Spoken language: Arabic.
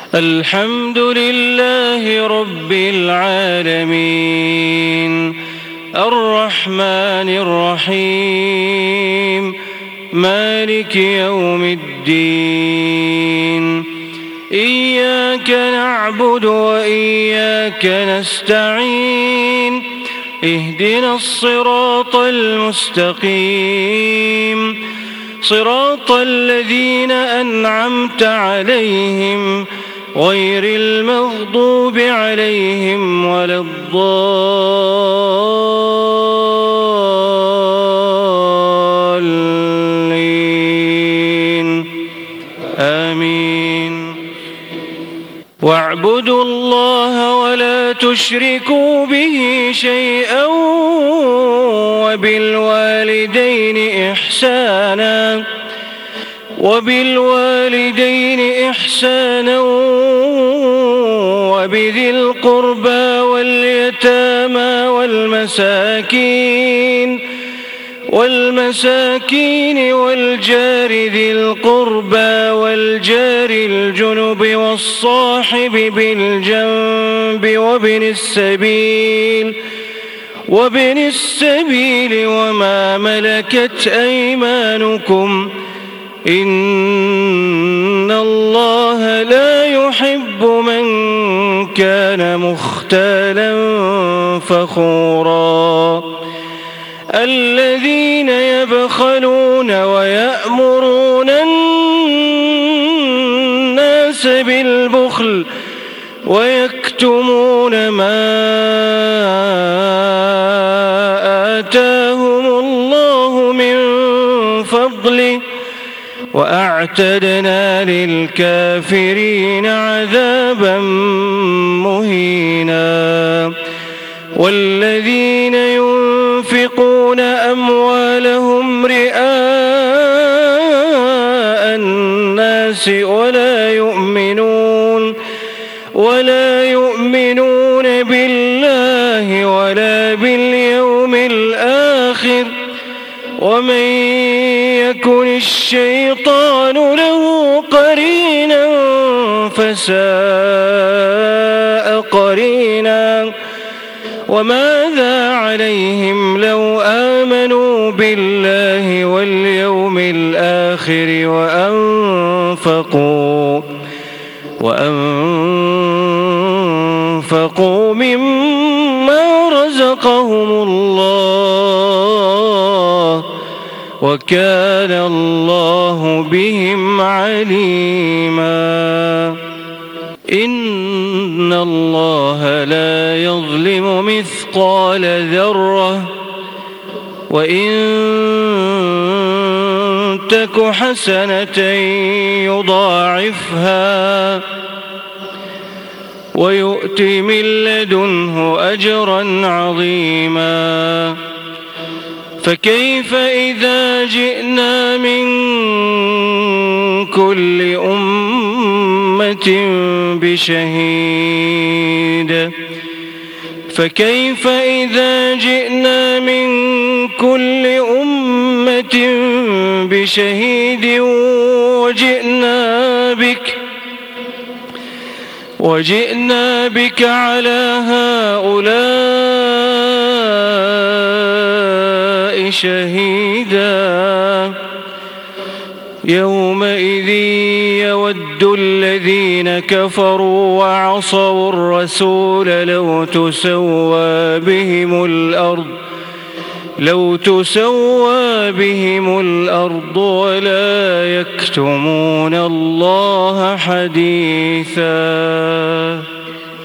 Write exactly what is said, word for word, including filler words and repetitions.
الحمد لله رب العالمين الرحمن الرحيم مالك يوم الدين إياك نعبد وإياك نستعين اهدنا الصراط المستقيم صراط الذين أنعمت عليهم غير المغضوب عليهم ولا الضالين آمين. واعبدوا الله ولا تشركوا به شيئا وبالوالدين إحسانا وبالوالدين إحسانا وبذي القربى واليتامى والمساكين والمساكين والجار ذي القربى والجار الجنب والصاحب بالجنب وابن السبيل وابن السبيل وما ملكت أيمانكم إن الله لا يحب من كان مختالا فخورا الذين يبخلون ويأمرون الناس بالبخل ويكتمون ما آتاهم الله من فضله وأعتدنا للكافرين عذابا مهينا. والذين ينفقون أموالهم رئاء الناس ولا يؤمنون ولا يؤمنون بالله ولا باليوم الآخر ومن يكن الشيطان له قرينا فساء قرينا. وماذا عليهم لو آمنوا بالله واليوم الآخر وأنفقوا وأنفقوا مما رزقهم الله وكان الله بهم عليما. إن الله لا يظلم مثقال ذرة وإن تك حسنة يضاعفها ويؤت من لدنه أجرا عظيما. فكيف إذا جئنا من كل أمة بشهيد فكيف إذا جئنا من كل أمة بشهيد وجئنا بك وجئنا بك على هؤلاء شهيدا. يومئذ يود الذين كفروا وعصوا الرسول لو تسوى بهم الأرض لو تسوى بهم الأرض ولا يكتمون الله حديثا.